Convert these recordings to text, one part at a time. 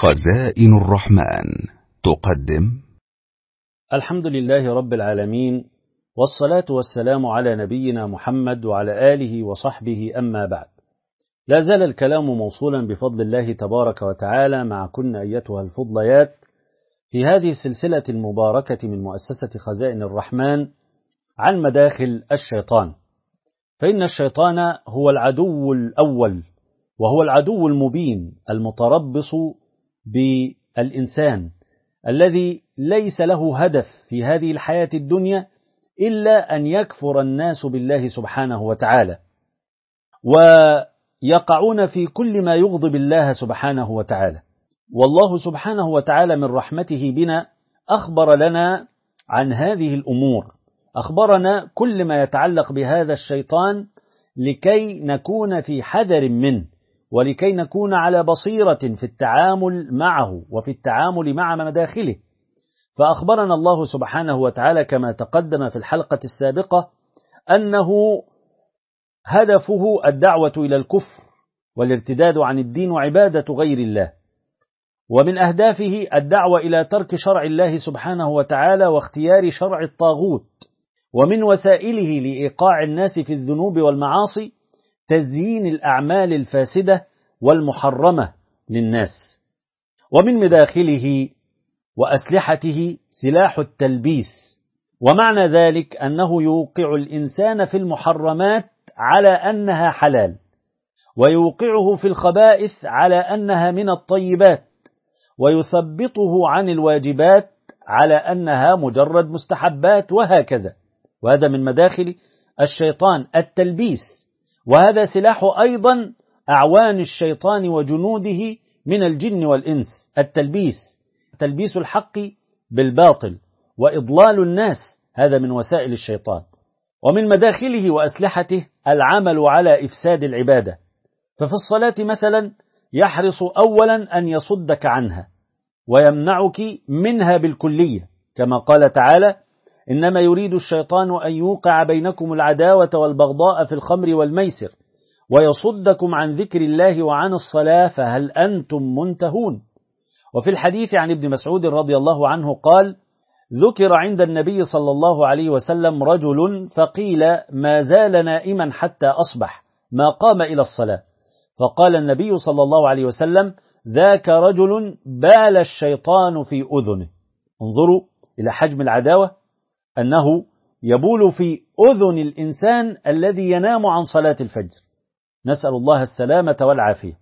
خزائن الرحمن تقدم. الحمد لله رب العالمين، والصلاة والسلام على نبينا محمد وعلى آله وصحبه، أما بعد. لا زال الكلام موصولا بفضل الله تبارك وتعالى معكن أيتها الفضليات في هذه السلسلة المباركة من مؤسسة خزائن الرحمن عن مداخل الشيطان. فإن الشيطان هو العدو الأول، وهو العدو المبين المتربص بالإنسان الذي ليس له هدف في هذه الحياة الدنيا إلا أن يكفر الناس بالله سبحانه وتعالى، ويقعون في كل ما يغضب الله سبحانه وتعالى. والله سبحانه وتعالى من رحمته بنا أخبر لنا عن هذه الأمور، أخبرنا كل ما يتعلق بهذا الشيطان لكي نكون في حذر منه، ولكي نكون على بصيرة في التعامل معه وفي التعامل مع مداخله. فأخبرنا الله سبحانه وتعالى كما تقدم في الحلقة السابقة أنه هدفه الدعوة إلى الكفر والارتداد عن الدين وعبادة غير الله، ومن أهدافه الدعوة إلى ترك شرع الله سبحانه وتعالى واختيار شرع الطاغوت، ومن وسائله لإيقاع الناس في الذنوب والمعاصي تزيين الأعمال الفاسدة والمحرمة للناس. ومن مداخله وأسلحته سلاح التلبيس، ومعنى ذلك أنه يوقع الإنسان في المحرمات على أنها حلال، ويوقعه في الخبائث على أنها من الطيبات، ويثبطه عن الواجبات على أنها مجرد مستحبات، وهكذا. وهذا من مداخل الشيطان التلبيس، وهذا سلاح أيضا أعوان الشيطان وجنوده من الجن والإنس. التلبيس، تلبيس الحق بالباطل وإضلال الناس، هذا من وسائل الشيطان. ومن مداخله وأسلحته العمل على إفساد العبادة. ففي الصلاة مثلا يحرص أولا أن يصدك عنها ويمنعك منها بالكلية، كما قال تعالى: إنما يريد الشيطان أن يوقع بينكم العداوة والبغضاء في الخمر والميسر ويصدكم عن ذكر الله وعن الصلاة فهل أنتم منتهون. وفي الحديث عن ابن مسعود رضي الله عنه قال: ذكر عند النبي صلى الله عليه وسلم رجل فقيل ما زال نائما حتى أصبح ما قام إلى الصلاة، فقال النبي صلى الله عليه وسلم: ذاك رجل بال الشيطان في أذنه. انظروا إلى حجم العداوة، أنه يبول في أذن الإنسان الذي ينام عن صلاة الفجر، نسأل الله السلامة والعافية.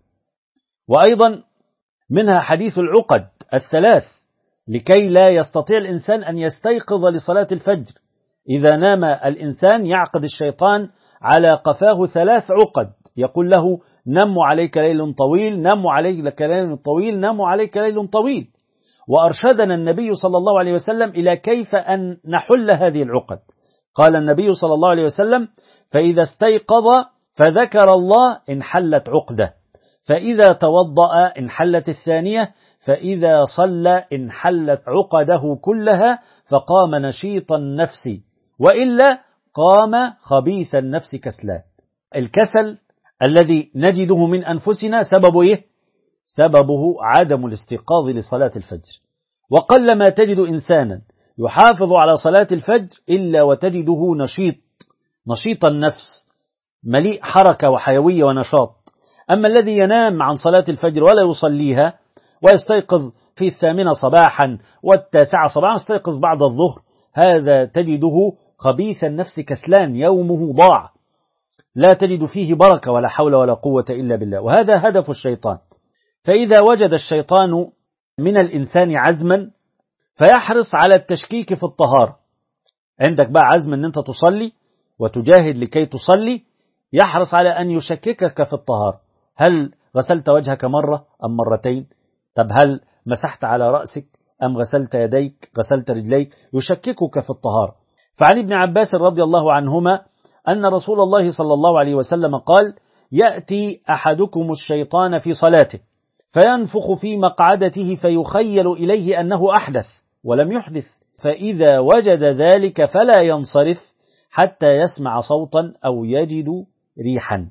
وأيضا منها حديث العقد الثلاث، لكي لا يستطيع الإنسان أن يستيقظ لصلاة الفجر. إذا نام الإنسان يعقد الشيطان على قفاه 3 عقد، يقول له: نم عليك ليل طويل، نم عليك ليل طويل، نم عليك ليل طويل. وأرشدنا النبي صلى الله عليه وسلم إلى كيف أن نحل هذه العقد. قال النبي صلى الله عليه وسلم: فإذا استيقظ فذكر الله انحلت عقده، فإذا توضأ انحلت الثانية، فإذا صلى انحلت عقده كلها، فقام نشيط النفس، وإلا قام خبيث النفس كسلان. الكسل الذي نجده من أنفسنا سببه إيه؟ سببه عدم الاستيقاظ لصلاة الفجر. وقل ما تجد إنسانا يحافظ على صلاة الفجر إلا وتجده نشيط النفس، مليء حركة وحيوية ونشاط. أما الذي ينام عن صلاة الفجر ولا يصليها ويستيقظ في 8 صباحا و9 صباحا، يستيقظ بعد الظهر، هذا تجده خبيث النفس كسلان، يومه ضاع، لا تجد فيه بركة ولا حول ولا قوة إلا بالله. وهذا هدف الشيطان. فإذا وجد الشيطان من الإنسان عزما فيحرص على التشكيك في الطهارة. عندك بقى عزم أن أنت تصلي وتجاهد لكي تصلي، يحرص على أن يشككك في الطهارة. هل غسلت وجهك مرة أم مرتين؟ طب هل مسحت على رأسك أم غسلت يديك، غسلت رجليك؟ يشككك في الطهارة. فعن ابن عباس رضي الله عنهما أن رسول الله صلى الله عليه وسلم قال: يأتي أحدكم الشيطان في صلاته فينفخ في مقعدته فيخيل إليه أنه أحدث ولم يحدث، فإذا وجد ذلك فلا ينصرف حتى يسمع صوتا أو يجد ريحا.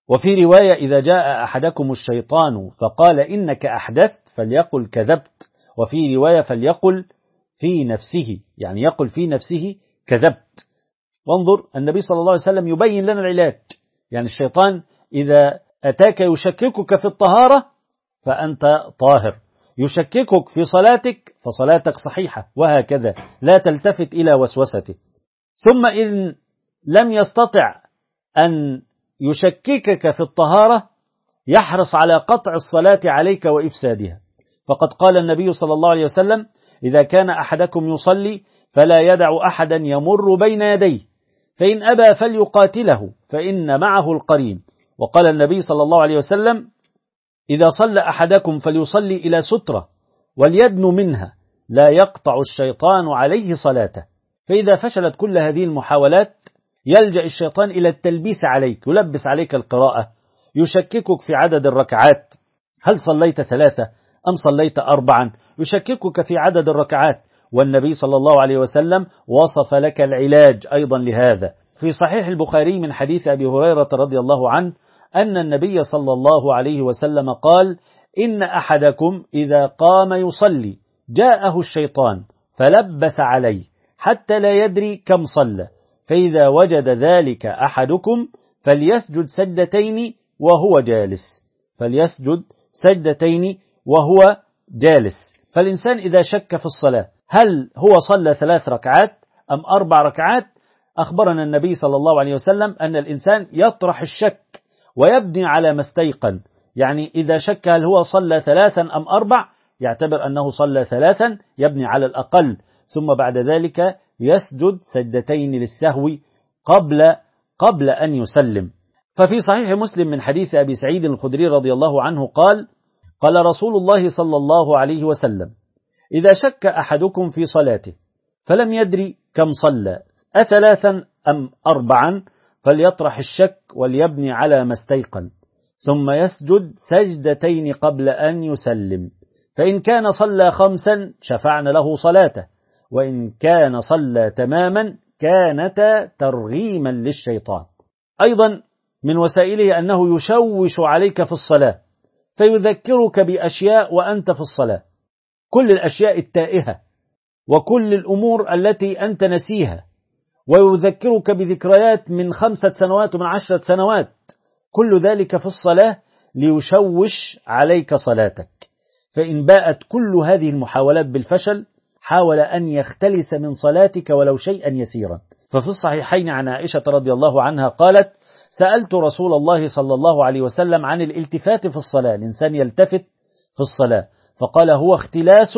وفي رواية إذا جاء أحدكم الشيطان فقال إنك أحدثت فليقل كذبت، وفي رواية فليقل في نفسه، يعني يقل في نفسه كذبت. وانظر النبي صلى الله عليه وسلم يبين لنا العلاج. يعني الشيطان إذا أتاك يشككك في الطهارة فأنت طاهر، يشككك في صلاتك فصلاتك صحيحة، وهكذا لا تلتفت إلى وسوسته. ثم إن لم يستطع أن يشككك في الطهارة يحرص على قطع الصلاة عليك وإفسادها، فقد قال النبي صلى الله عليه وسلم إذا كان أحدكم يصلي فلا يدع أحدا يمر بين يديه، فإن أبى فليقاتله فإن معه القرين. وقال النبي صلى الله عليه وسلم إذا صلى أحدكم فليصلي إلى سترة وليدن منها لا يقطع الشيطان عليه صلاته. فإذا فشلت كل هذه المحاولات يلجأ الشيطان إلى التلبيس عليك، يلبس عليك القراءة، يشككك في عدد الركعات، هل صليت 3 أم صليت 4، يشككك في عدد الركعات. والنبي صلى الله عليه وسلم وصف لك العلاج أيضا لهذا. في صحيح البخاري من حديث أبي هريرة رضي الله عنه أن النبي صلى الله عليه وسلم قال إن أحدكم إذا قام يصلي جاءه الشيطان فلبس عليه حتى لا يدري كم صلى، فإذا وجد ذلك أحدكم فليسجد سجدتين وهو جالس، فليسجد سجدتين وهو جالس. فالإنسان إذا شك في الصلاة هل هو صلى 3 ركعات أم 4 ركعات، أخبرنا النبي صلى الله عليه وسلم أن الإنسان يطرح الشك ويبني على ما استيقن. يعني إذا شك هل هو صلى 3 أم 4 يعتبر أنه صلى 3، يبني على الأقل، ثم بعد ذلك يسجد سجدتين للسهو قبل أن يسلم. ففي صحيح مسلم من حديث أبي سعيد الخدري رضي الله عنه قال قال رسول الله صلى الله عليه وسلم إذا شك أحدكم في صلاته فلم يدري كم صلى 3 أم 4 فليطرح الشك وليبني على ما استيقن، ثم يسجد سجدتين قبل أن يسلم، فإن كان صلى 5 شفعنا له صلاته، وإن كان صلى تماما كانتا ترغيما للشيطان. أيضا من وسائله أنه يشوش عليك في الصلاة فيذكرك بأشياء وأنت في الصلاة، كل الأشياء التائهة وكل الأمور التي أنت نسيها، ويذكرك بذكريات من 5 سنوات ومن 10 سنوات، كل ذلك في الصلاة ليشوش عليك صلاتك. فإن باءت كل هذه المحاولات بالفشل حاول أن يختلس من صلاتك ولو شيئا يسيرا. ففي الصحيحين عن عائشة رضي الله عنها قالت سألت رسول الله صلى الله عليه وسلم عن الالتفات في الصلاة، الإنسان يلتفت في الصلاة، فقال هو اختلاس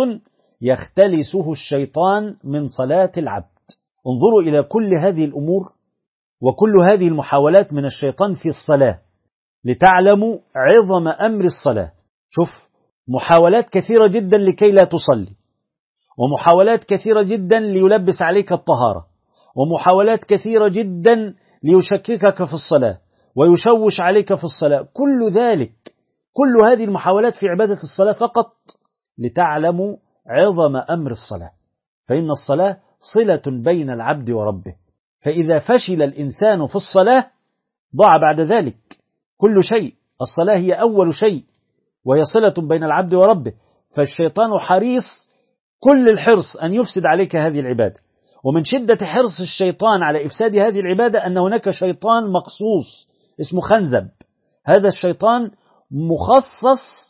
يختلسه الشيطان من صلاة العبد. انظروا إلى كل هذه الأمور وكل هذه المحاولات من الشيطان في الصلاة لتعلموا عظم أمر الصلاة. شوف، محاولات كثيرة جدا لكي لا تصلي، ومحاولات كثيرة جدا ليلبس عليك الطهارة، ومحاولات كثيرة جدا ليشككك في الصلاة ويشوش عليك في الصلاة، كل ذلك كل هذه المحاولات في عبادة الصلاة فقط لتعلموا عظم أمر الصلاة. فإن الصلاة صلة بين العبد وربه، فإذا فشل الإنسان في الصلاة ضاع بعد ذلك كل شيء. الصلاة هي أول شيء وهي صلة بين العبد وربه، فالشيطان حريص كل الحرص أن يفسد عليك هذه العبادة. ومن شدة حرص الشيطان على إفساد هذه العبادة أن هناك شيطان مخصوص اسمه خنزب، هذا الشيطان مخصص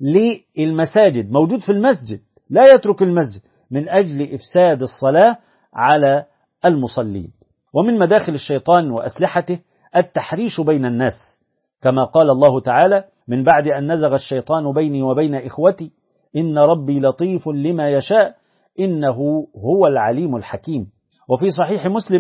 للمساجد، موجود في المسجد لا يترك المسجد من أجل إفساد الصلاة على المصلين. ومن مداخل الشيطان وأسلحته التحريش بين الناس، كما قال الله تعالى من بعد أن نزغ الشيطان بيني وبين إخوتي إن ربي لطيف لما يشاء إنه هو العليم الحكيم. وفي صحيح مسلم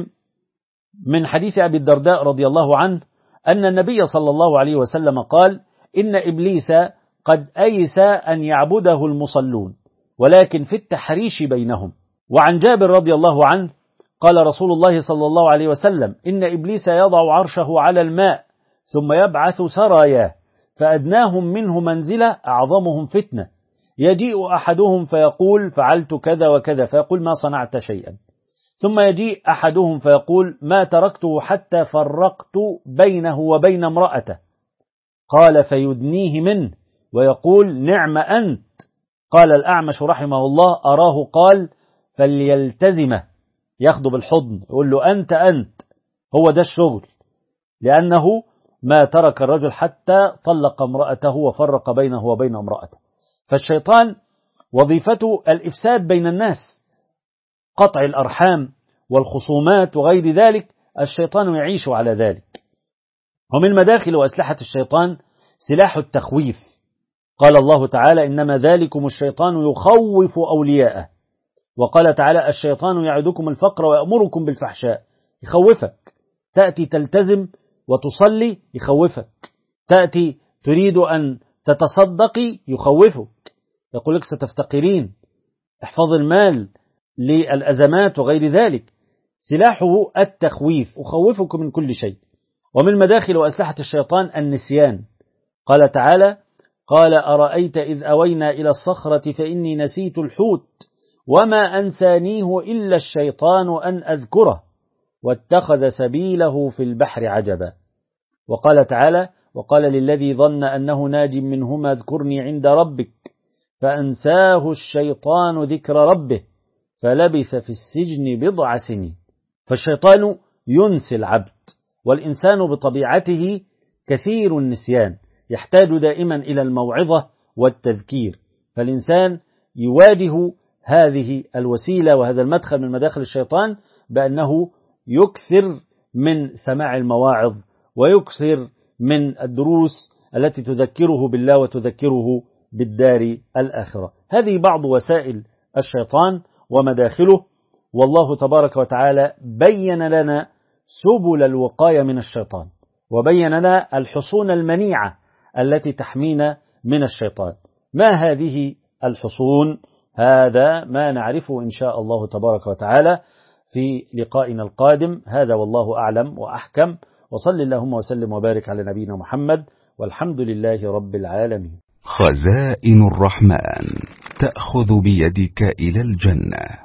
من حديث أبي الدرداء رضي الله عنه أن النبي صلى الله عليه وسلم قال إن إبليس قد أيس أن يعبده المصلون ولكن في التحريش بينهم. وعن جابر رضي الله عنه قال رسول الله صلى الله عليه وسلم إن إبليس يضع عرشه على الماء ثم يبعث سراياه فأدناهم منه منزلة أعظمهم فتنة، يجيء أحدهم فيقول فعلت كذا وكذا فيقول ما صنعت شيئا، ثم يجيء أحدهم فيقول ما تركته حتى فرقت بينه وبين امرأته، قال فيدنيه منه ويقول نعم أنت. قال الأعمش رحمه الله أراه قال فليلتزمه، ياخده بالحضن يقول له أنت هو ده الشغل، لأنه ما ترك الرجل حتى طلق امرأته وفرق بينه وبين امرأته. فالشيطان وظيفته الإفساد بين الناس، قطع الأرحام والخصومات وغير ذلك، الشيطان يعيش على ذلك. ومن مداخل وأسلحة الشيطان سلاح التخويف. قال الله تعالى إنما ذلكم الشيطان يخوف أولياءه. وقال تعالى الشيطان يعدكم الفقر ويأمركم بالفحشاء، يخوفك. تأتي تلتزم وتصلي يخوفك، تأتي تريد أن تتصدقي يخوفك، يقول لك ستفتقرين، احفظ المال للأزمات وغير ذلك. سلاحه التخويف، أخوفك من كل شيء. ومن مداخل وأسلحة الشيطان النسيان. قال تعالى قال أرأيت إذ أوينا إلى الصخرة فإني نسيت الحوت وما أنسانيه إلا الشيطان أن أذكره واتخذ سبيله في البحر عجبا. وقال تعالى وقال للذي ظن أنه ناج منهما اذكرني عند ربك فأنساه الشيطان ذكر ربه فلبث في السجن بضع سنين. فالشيطان ينسي العبد، والإنسان بطبيعته كثير النسيان، يحتاج دائما إلى الموعظة والتذكير. فالإنسان يواجه هذه الوسيلة وهذا المدخل من مداخل الشيطان بأنه يكثر من سماع المواعظ ويكثر من الدروس التي تذكره بالله وتذكره بالدار الآخرة. هذه بعض وسائل الشيطان ومداخله. والله تبارك وتعالى بين لنا سبل الوقاية من الشيطان، وبين لنا الحصون المنيعة التي تحمينا من الشيطان. ما هذه الحصون؟ هذا ما نعرفه إن شاء الله تبارك وتعالى في لقائنا القادم. هذا والله أعلم وأحكم، وصل اللهم وسلم وبارك على نبينا محمد، والحمد لله رب العالمين. خزائن الرحمن تأخذ بيدك إلى الجنة.